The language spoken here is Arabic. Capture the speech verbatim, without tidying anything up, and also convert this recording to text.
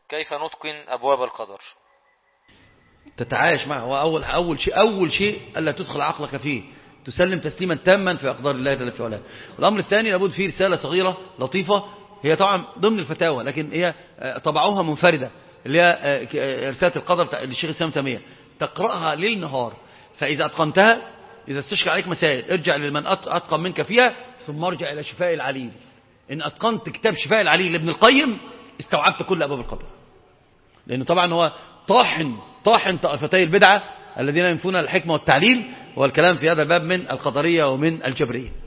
كيف نتقن أبواب القدر؟ تتعايش معه. هو أول, أول شيء أول شيء ألا تدخل عقلك فيه، تسلم تسليما تاما في أقدار الله جل في علاه. والأمر الثاني لابد فيه رسالة صغيرة لطيفة، هي طبعا ضمن الفتاوى لكن هي طبعوها منفردة، اللي هي رسالة القدر للشيخ الإسلام تيمية، تقرأها ليل نهار، فإذا أتقنتها إذا استشكل عليك مسائل ارجع لمن أتقن منك فيها، ثم ارجع إلى شفاء العليل. إن أتقنت كتاب شفاء العليل لابن القيم استوعبت كل أبواب القدر، لأنه طبعا هو طاحن طاحن طائفتي البدعة الذين ينفون الحكمة والتعليل والكلام في هذا الباب من القدرية ومن الجبرية.